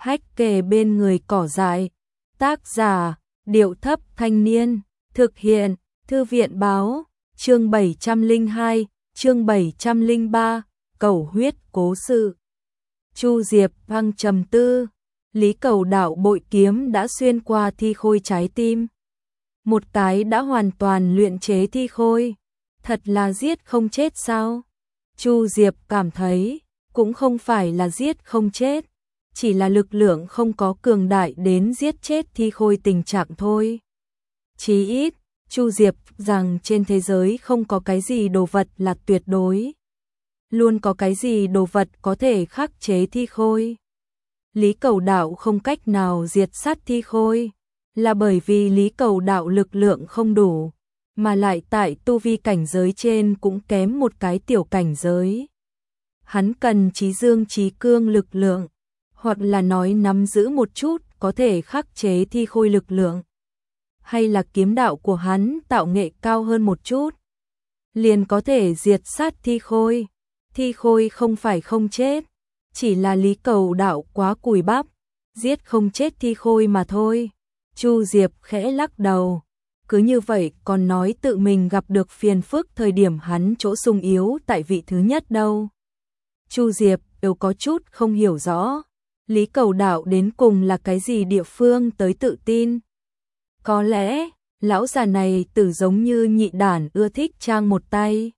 hách kề bên người cỏ dại. Tác giả, Điệu Thấp Thanh Niên. Thực hiện, Thư viện Báo. Chương 702, chương 703, Cầu huyết cố sự. Chu Diệp Băng trầm tư. Lý Cầu Đạo bội kiếm đã xuyên qua thi khôi trái tim. Một cái đã hoàn toàn luyện chế thi khôi. Thật là giết không chết sao? Chu Diệp cảm thấy, cũng không phải là giết không chết, chỉ là lực lượng không có cường đại đến giết chết thi khôi tình trạng thôi. Chí ít, Chu Diệp rằng trên thế giới không có cái gì đồ vật là tuyệt đối. Luôn có cái gì đồ vật có thể khắc chế thi khôi. Lý Cầu Đạo không cách nào diệt sát thi khôi, là bởi vì Lý Cầu Đạo lực lượng không đủ, mà lại tại tu vi cảnh giới trên cũng kém một cái tiểu cảnh giới. Hắn cần trí dương trí cương lực lượng, hoặc là nói nắm giữ một chút có thể khắc chế thi khôi lực lượng. Hay là kiếm đạo của hắn tạo nghệ cao hơn một chút, liền có thể diệt sát thi khôi. Thi khôi không phải không chết, chỉ là Lý Cầu Đạo quá cùi bắp, giết không chết thi khôi mà thôi. Chu Diệp khẽ lắc đầu, cứ như vậy còn nói tự mình gặp được phiền phức thời điểm hắn chỗ sung yếu tại vị thứ nhất đâu. Chu Diệp đều có chút không hiểu rõ, Lý Cầu Đạo đến cùng là cái gì địa phương tới tự tin. Có lẽ, lão già này tử giống như nhị đản ưa thích trang một tay.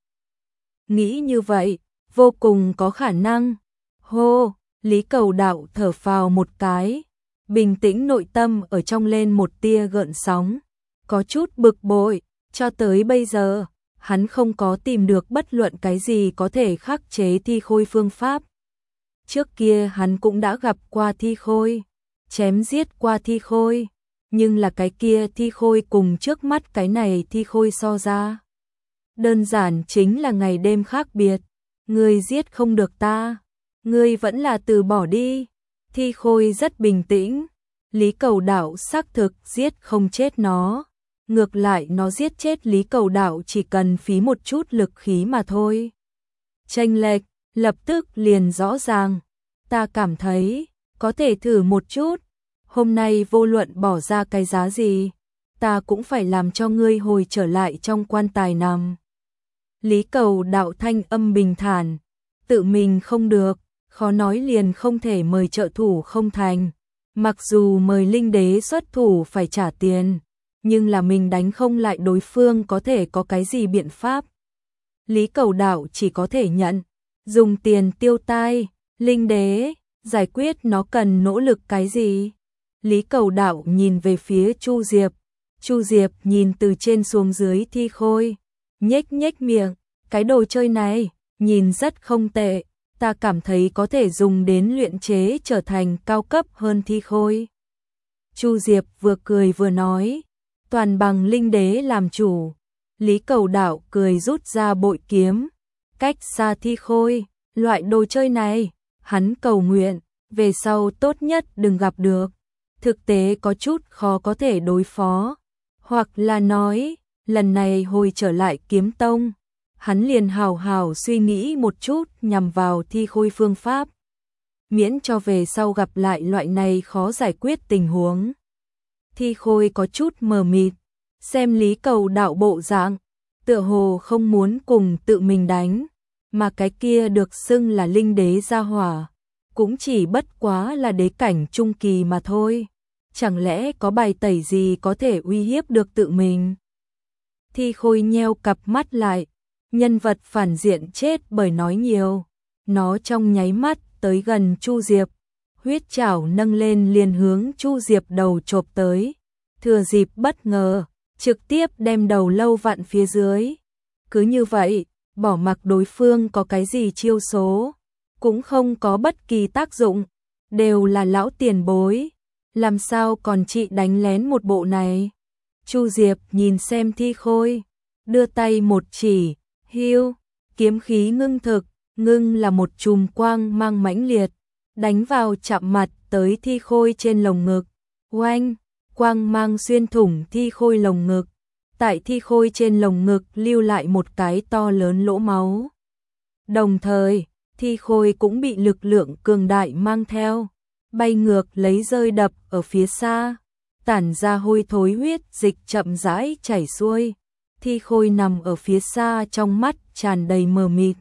Nghĩ như vậy, vô cùng có khả năng. Hô, Lý Cầu Đạo thở phào một cái, bình tĩnh nội tâm ở trong lên một tia gợn sóng. Có chút bực bội, cho tới bây giờ, hắn không có tìm được bất luận cái gì có thể khắc chế thi khôi phương pháp. Trước kia hắn cũng đã gặp qua thi khôi, chém giết qua thi khôi, nhưng là cái kia thi khôi cùng trước mắt cái này thi khôi so ra. Đơn giản chính là ngày đêm khác biệt, ngươi giết không được ta, ngươi vẫn là từ bỏ đi. Thi khôi rất bình tĩnh, Lý Cầu Đạo xác thực giết không chết nó. Ngược lại nó giết chết Lý Cầu Đạo chỉ cần phí một chút lực khí mà thôi. Chênh lệch lập tức liền rõ ràng. Ta cảm thấy có thể thử một chút. Hôm nay vô luận bỏ ra cái giá gì, ta cũng phải làm cho ngươi hồi trở lại trong quan tài nằm. Lý Cầu Đạo thanh âm bình thản, tự mình không được, khó nói liền không thể mời trợ thủ không thành. Mặc dù mời linh đế xuất thủ phải trả tiền, nhưng là mình đánh không lại đối phương có thể có cái gì biện pháp. Lý Cầu Đạo chỉ có thể nhận, dùng tiền tiêu tai, linh đế, giải quyết nó cần nỗ lực cái gì. Lý Cầu Đạo nhìn về phía Chu Diệp, Chu Diệp nhìn từ trên xuống dưới thi khôi, nhếch nhếch miệng, cái đồ chơi này, nhìn rất không tệ, ta cảm thấy có thể dùng đến luyện chế trở thành cao cấp hơn thi khôi. Chu Diệp vừa cười vừa nói, toàn bằng linh đế làm chủ. Lý Cầu Đạo cười rút ra bội kiếm, cách xa thi khôi, loại đồ chơi này, hắn cầu nguyện, về sau tốt nhất đừng gặp được. Thực tế có chút khó có thể đối phó, hoặc là nói, lần này hồi trở lại kiếm tông, hắn liền hào hào suy nghĩ một chút nhằm vào thi khôi phương pháp, miễn cho về sau gặp lại loại này khó giải quyết tình huống. Thi khôi có chút mờ mịt, xem Lý Cầu Đạo bộ dạng, tựa hồ không muốn cùng tự mình đánh, mà cái kia được xưng là linh đế gia hỏa, cũng chỉ bất quá là đế cảnh trung kỳ mà thôi. Chẳng lẽ có bài tẩy gì có thể uy hiếp được tự mình? Thi khôi nheo cặp mắt lại, nhân vật phản diện chết bởi nói nhiều. Nó trong nháy mắt tới gần Chu Diệp, huyết trảo nâng lên liền hướng Chu Diệp đầu chộp tới. Thừa dịp bất ngờ, trực tiếp đem đầu lâu vặn phía dưới. Cứ như vậy, bỏ mặc đối phương có cái gì chiêu số, cũng không có bất kỳ tác dụng, đều là lão tiền bối. Làm sao còn chị đánh lén một bộ này? Chu Diệp nhìn xem thi khôi, đưa tay một chỉ, hiu, kiếm khí ngưng thực, ngưng là một chùm quang mang mãnh liệt, đánh vào chạm mặt tới thi khôi trên lồng ngực. Oanh, quang mang xuyên thủng thi khôi lồng ngực, tại thi khôi trên lồng ngực lưu lại một cái to lớn lỗ máu. Đồng thời, thi khôi cũng bị lực lượng cường đại mang theo, bay ngược lấy rơi đập ở phía xa, tản ra hôi thối huyết dịch chậm rãi chảy xuôi. Thi Khôi nằm ở phía xa, trong mắt tràn đầy mờ mịt.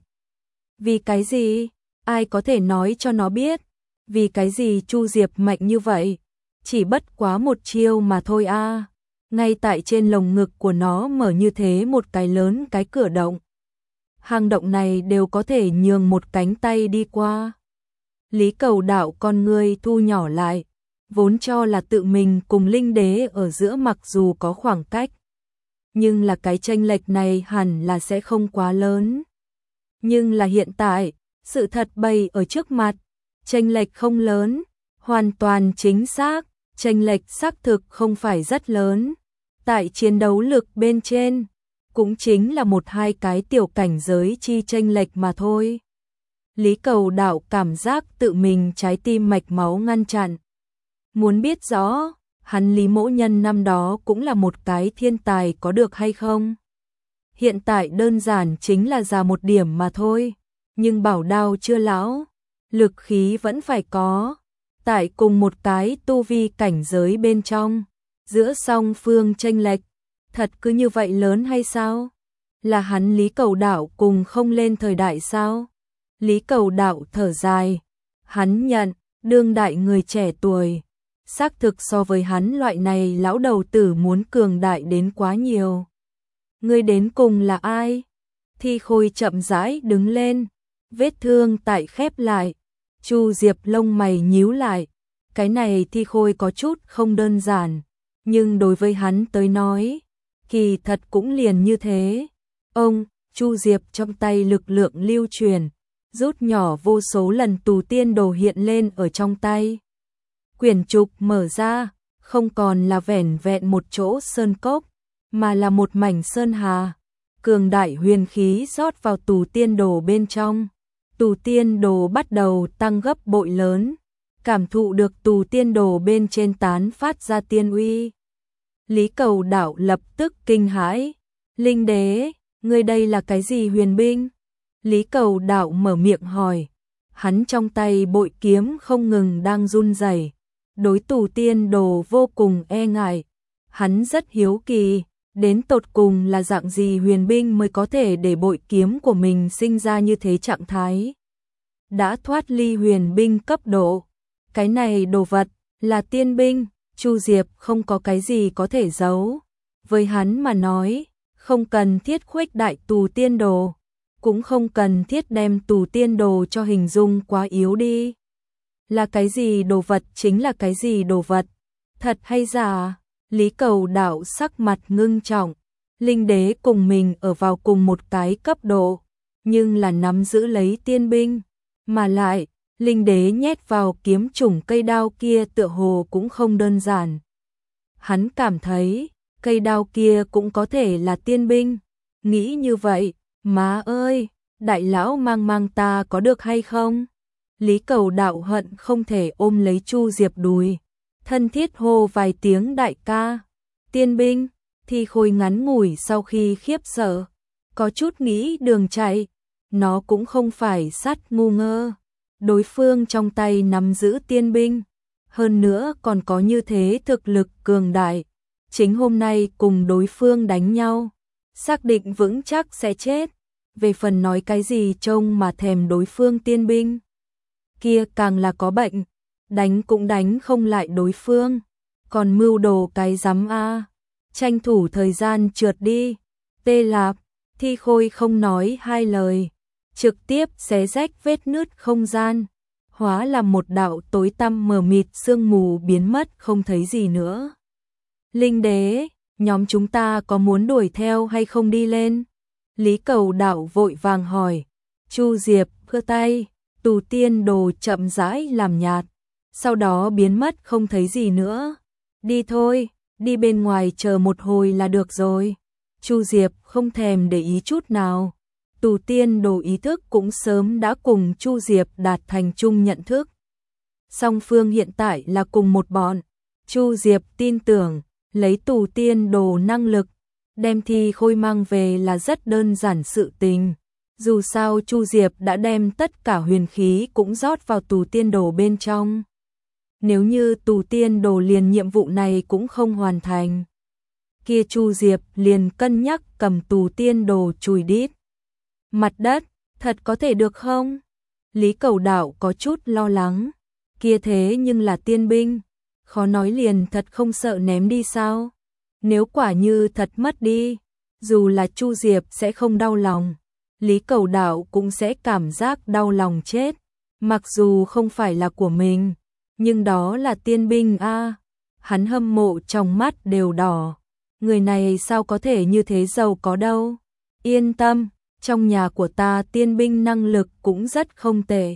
Vì cái gì? Ai có thể nói cho nó biết? Vì cái gì Chu Diệp mạnh như vậy? Chỉ bất quá một chiêu mà thôi a. Ngay tại trên lồng ngực của nó mở như thế một cái lớn cái cửa động. Hang động này đều có thể nhường một cánh tay đi qua. Lý Cầu Đạo con ngươi thu nhỏ lại, vốn cho là tự mình cùng Linh Đế ở giữa mặc dù có khoảng cách, nhưng là cái chênh lệch này hẳn là sẽ không quá lớn. Nhưng là hiện tại, sự thật bày ở trước mặt, chênh lệch không lớn, hoàn toàn chính xác, chênh lệch xác thực không phải rất lớn. Tại chiến đấu lực bên trên, cũng chính là một hai cái tiểu cảnh giới chi chênh lệch mà thôi. Lý Cầu Đạo cảm giác tự mình trái tim mạch máu ngăn chặn. Muốn biết rõ, hắn Lý Mỗ Nhân năm đó cũng là một cái thiên tài có được hay không? Hiện tại đơn giản chính là già một điểm mà thôi, nhưng bảo đao chưa lão, lực khí vẫn phải có. Tại cùng một cái tu vi cảnh giới bên trong, giữa song phương chênh lệch, thật cứ như vậy lớn hay sao? Là hắn Lý Cầu Đạo cùng không lên thời đại sao? Lý Cầu Đạo thở dài, hắn nhận, đương đại người trẻ tuổi, xác thực so với hắn loại này lão đầu tử muốn cường đại đến quá nhiều. Ngươi đến cùng là ai? Thi Khôi chậm rãi đứng lên, vết thương tại khép lại. Chu Diệp lông mày nhíu lại, cái này Thi Khôi có chút không đơn giản, nhưng đối với hắn tới nói, kỳ thật cũng liền như thế. Ông, Chu Diệp trong tay lực lượng lưu truyền, rút nhỏ vô số lần tù tiên đồ hiện lên ở trong tay. Quyển trục mở ra, không còn là vẻn vẹn một chỗ sơn cốc, mà là một mảnh sơn hà. Cường đại huyền khí rót vào tù tiên đồ bên trong. Tù tiên đồ bắt đầu tăng gấp bội lớn, cảm thụ được tù tiên đồ bên trên tán phát ra tiên uy. Lý Cầu Đạo lập tức kinh hãi, Linh Đế, ngươi đây là cái gì huyền binh? Lý Cầu Đạo mở miệng hỏi, hắn trong tay bội kiếm không ngừng đang run rẩy, đối tù tiên đồ vô cùng e ngại. Hắn rất hiếu kỳ, đến tột cùng là dạng gì huyền binh mới có thể để bội kiếm của mình sinh ra như thế trạng thái. Đã thoát ly huyền binh cấp độ, cái này đồ vật là tiên binh. Chu Diệp không có cái gì có thể giấu, với hắn mà nói, không cần thiết khuếch đại tù tiên đồ, cũng không cần thiết đem tù tiên đồ cho hình dung quá yếu đi. Là cái gì đồ vật chính là cái gì đồ vật, thật hay giả? Lý Cầu Đạo sắc mặt ngưng trọng, Linh Đế cùng mình ở vào cùng một cái cấp độ, nhưng là nắm giữ lấy tiên binh, mà lại Linh Đế nhét vào kiếm chủng cây đao kia tựa hồ cũng không đơn giản. Hắn cảm thấy, cây đao kia cũng có thể là tiên binh. Nghĩ như vậy, má ơi, đại lão mang mang ta có được hay không? Lý Cầu Đạo hận không thể ôm lấy Chu Diệp đùi, thân thiết hô vài tiếng đại ca. Tiên binh, Thi Khôi ngắn ngủi sau khi khiếp sợ, có chút nghĩ đường chạy, nó cũng không phải sát ngu ngơ. Đối phương trong tay nắm giữ tiên binh, hơn nữa còn có như thế thực lực cường đại. Chính hôm nay cùng đối phương đánh nhau, xác định vững chắc sẽ chết. Về phần nói cái gì trông mà thèm đối phương tiên binh, kia càng là có bệnh, đánh cũng đánh không lại đối phương, còn mưu đồ cái rắm a. Tranh thủ thời gian trượt đi. Tê Lạp, Thi Khôi không nói hai lời, trực tiếp xé rách vết nứt không gian, hóa làm một đạo tối tăm mờ mịt sương mù biến mất không thấy gì nữa. Linh Đế, nhóm chúng ta có muốn đuổi theo hay không đi lên? Lý Cầu Đạo vội vàng hỏi. Chu Diệp khơ tay, tù tiên đồ chậm rãi làm nhạt, sau đó biến mất không thấy gì nữa. Đi thôi, đi bên ngoài chờ một hồi là được rồi. Chu Diệp không thèm để ý chút nào. Tù tiên đồ ý thức cũng sớm đã cùng Chu Diệp đạt thành chung nhận thức. Song phương hiện tại là cùng một bọn. Chu Diệp tin tưởng, lấy tù tiên đồ năng lực, đem Thi Khôi mang về là rất đơn giản sự tình. Dù sao Chu Diệp đã đem tất cả huyền khí cũng rót vào tù tiên đồ bên trong. Nếu như Tù Tiên Đồ liền nhiệm vụ này cũng không hoàn thành, kia Chu Diệp liền cân nhắc cầm Tù Tiên Đồ chùi đít mặt đất, thật có thể được không? Lý Cầu Đạo có chút lo lắng, kia thế nhưng là tiên binh, khó nói liền thật không sợ ném đi sao? Nếu quả như thật mất đi, dù là Chu Diệp sẽ không đau lòng, Lý Cầu Đạo cũng sẽ cảm giác đau lòng chết, mặc dù không phải là của mình, nhưng đó là tiên binh a. Hắn hâm mộ trong mắt đều đỏ, người này sao có thể như thế giàu có đâu. Yên tâm, trong nhà của ta tiên binh năng lực cũng rất không tệ.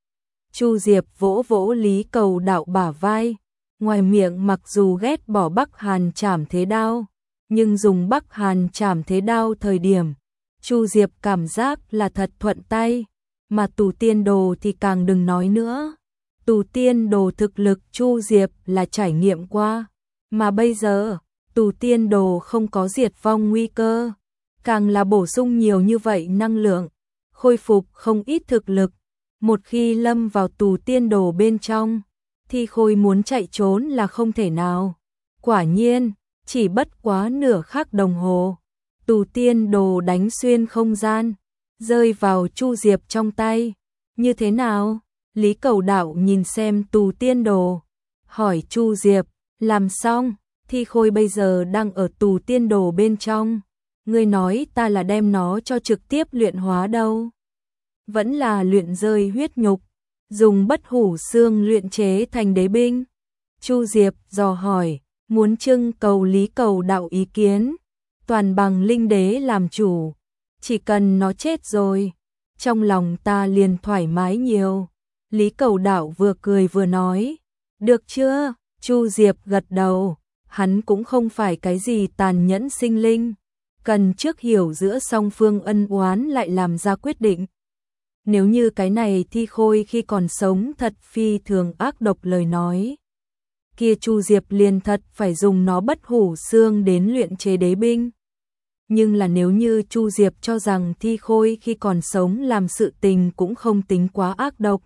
Chu Diệp vỗ vỗ Lý Cầu Đạo bả vai, ngoài miệng mặc dù ghét bỏ Bắc Hàn Trảm Thế Đao, nhưng dùng Bắc Hàn Trảm Thế Đao thời điểm, Chu Diệp cảm giác là thật thuận tay, mà Tù Tiên Đồ thì càng đừng nói nữa. Tù Tiên Đồ thực lực Chu Diệp là trải nghiệm qua, mà bây giờ, Tù Tiên Đồ không có diệt vong nguy cơ, càng là bổ sung nhiều như vậy năng lượng, khôi phục không ít thực lực. Một khi lâm vào Tù Tiên Đồ bên trong, thì Khôi muốn chạy trốn là không thể nào. Quả nhiên, chỉ bất quá nửa khắc đồng hồ, Tù Tiên Đồ đánh xuyên không gian, rơi vào Chu Diệp trong tay. Như thế nào? Lý Cầu Đạo nhìn xem Tù Tiên Đồ, hỏi Chu Diệp, làm xong, thì Khôi bây giờ đang ở Tù Tiên Đồ bên trong. Ngươi nói ta là đem nó cho trực tiếp luyện hóa đâu? Vẫn là luyện rơi huyết nhục, dùng bất hủ xương luyện chế thành đế binh? Chu Diệp dò hỏi, muốn trưng cầu Lý Cầu Đạo ý kiến, toàn bằng linh đế làm chủ, chỉ cần nó chết rồi, trong lòng ta liền thoải mái nhiều. Lý Cầu Đạo vừa cười vừa nói, được chưa? Chu Diệp gật đầu, hắn cũng không phải cái gì tàn nhẫn sinh linh, cần trước hiểu giữa song phương ân oán lại làm ra quyết định. Nếu như cái này Thi Khôi khi còn sống thật phi thường ác độc lời nói, kia Chu Diệp liền thật phải dùng nó bất hủ xương đến luyện chế đế binh. Nhưng là nếu như Chu Diệp cho rằng Thi Khôi khi còn sống làm sự tình cũng không tính quá ác độc,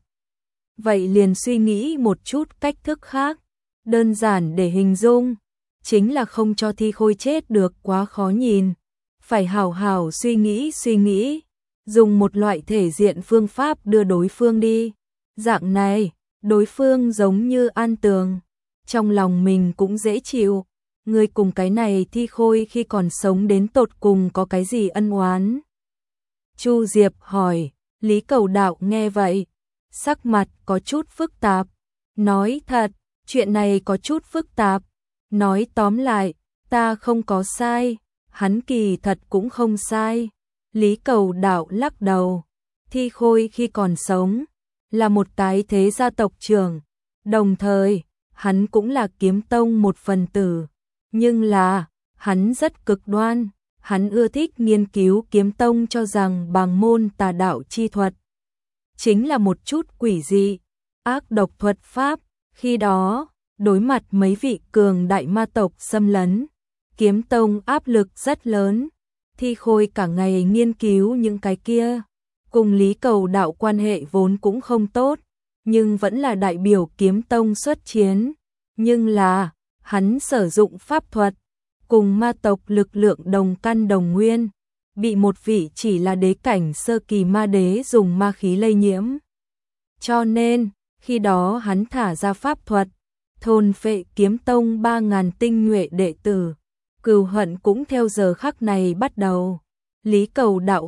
vậy liền suy nghĩ một chút cách thức khác, đơn giản để hình dung, chính là không cho Thi Khôi chết được quá khó nhìn, phải hảo hảo suy nghĩ, dùng một loại thể diện phương pháp đưa đối phương đi. Dạng này, đối phương giống như an tường, trong lòng mình cũng dễ chịu. Người cùng cái này Thi Khôi khi còn sống đến tột cùng có cái gì ân oán? Chu Diệp hỏi. Lý Cầu Đạo nghe vậy, sắc mặt có chút phức tạp, nói thật, chuyện này có chút phức tạp, nói tóm lại, ta không có sai, hắn kỳ thật cũng không sai. Lý Cầu Đạo lắc đầu, Thi Khôi khi còn sống, là một cái thế gia tộc trưởng, đồng thời, hắn cũng là kiếm tông một phần tử, nhưng là, hắn rất cực đoan, hắn ưa thích nghiên cứu kiếm tông cho rằng bàng môn tà đạo chi thuật, chính là một chút quỷ dị, ác độc thuật pháp. Khi đó, đối mặt mấy vị cường đại ma tộc xâm lấn, kiếm tông áp lực rất lớn. Thi Khôi cả ngày nghiên cứu những cái kia, cùng Lý Cầu Đạo quan hệ vốn cũng không tốt, nhưng vẫn là đại biểu kiếm tông xuất chiến. Nhưng là, hắn sử dụng pháp thuật, cùng ma tộc lực lượng đồng căn đồng nguyên, bị một vị chỉ là đế cảnh sơ kỳ ma đế dùng ma khí lây nhiễm. Cho nên, khi đó hắn thả ra pháp thuật, thôn phệ kiếm tông 3.000 tinh nhuệ đệ tử. Cừu hận cũng theo giờ khắc này bắt đầu. Lý Cầu Đạo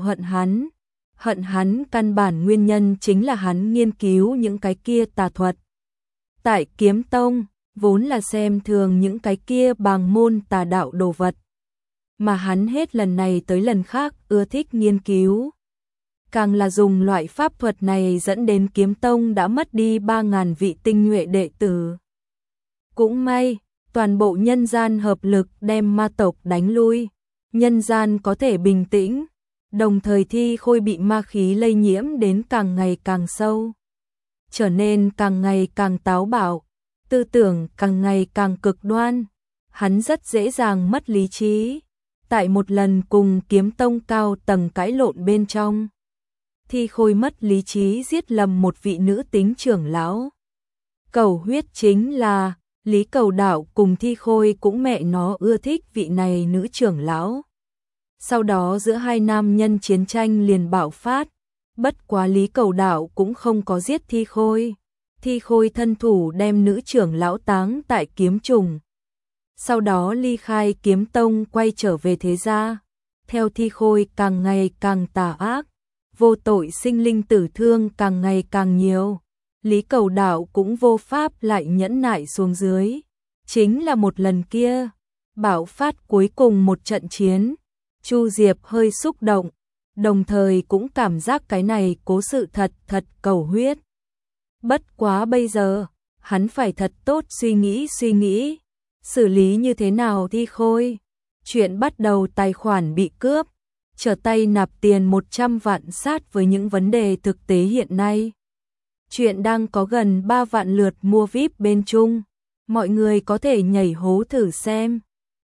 hận hắn căn bản nguyên nhân chính là hắn nghiên cứu những cái kia tà thuật. Tại kiếm tông, vốn là xem thường những cái kia bàng môn tà đạo đồ vật, mà hắn hết lần này tới lần khác ưa thích nghiên cứu. Càng là dùng loại pháp thuật này dẫn đến kiếm tông đã mất đi 3.000 vị tinh nhuệ đệ tử. Cũng may, toàn bộ nhân gian hợp lực đem ma tộc đánh lui, nhân gian có thể bình tĩnh, đồng thời Thi Khôi bị ma khí lây nhiễm đến càng ngày càng sâu, trở nên càng ngày càng táo bạo, tư tưởng càng ngày càng cực đoan, hắn rất dễ dàng mất lý trí. Tại một lần cùng kiếm tông cao tầng cãi lộn bên trong, Thi Khôi mất lý trí giết lầm một vị nữ tính trưởng lão. Cầu huyết chính là Lý Cầu Đạo cùng Thi Khôi cũng mẹ nó ưa thích vị này nữ trưởng lão. Sau đó giữa hai nam nhân chiến tranh liền bạo phát, bất quá Lý Cầu Đạo cũng không có giết Thi Khôi. Thi Khôi thân thủ đem nữ trưởng lão táng tại kiếm trùng. Sau đó ly khai kiếm tông quay trở về thế gia. Theo Thi Khôi càng ngày càng tà ác, vô tội sinh linh tử thương càng ngày càng nhiều. Lý Cầu Đạo cũng vô pháp lại nhẫn nại xuống dưới. Chính là một lần kia, bạo phát cuối cùng một trận chiến. Chu Diệp hơi xúc động, đồng thời cũng cảm giác cái này cố sự thật cầu huyết. Bất quá bây giờ, hắn phải thật tốt suy nghĩ, xử lý như thế nào Thi Khôi. Chuyện bắt đầu tài khoản bị cướp, trở tay nạp tiền 100 vạn sát với những vấn đề thực tế hiện nay. Chuyện đang có gần 3 vạn lượt mua VIP bên Trung, mọi người có thể nhảy hố thử xem.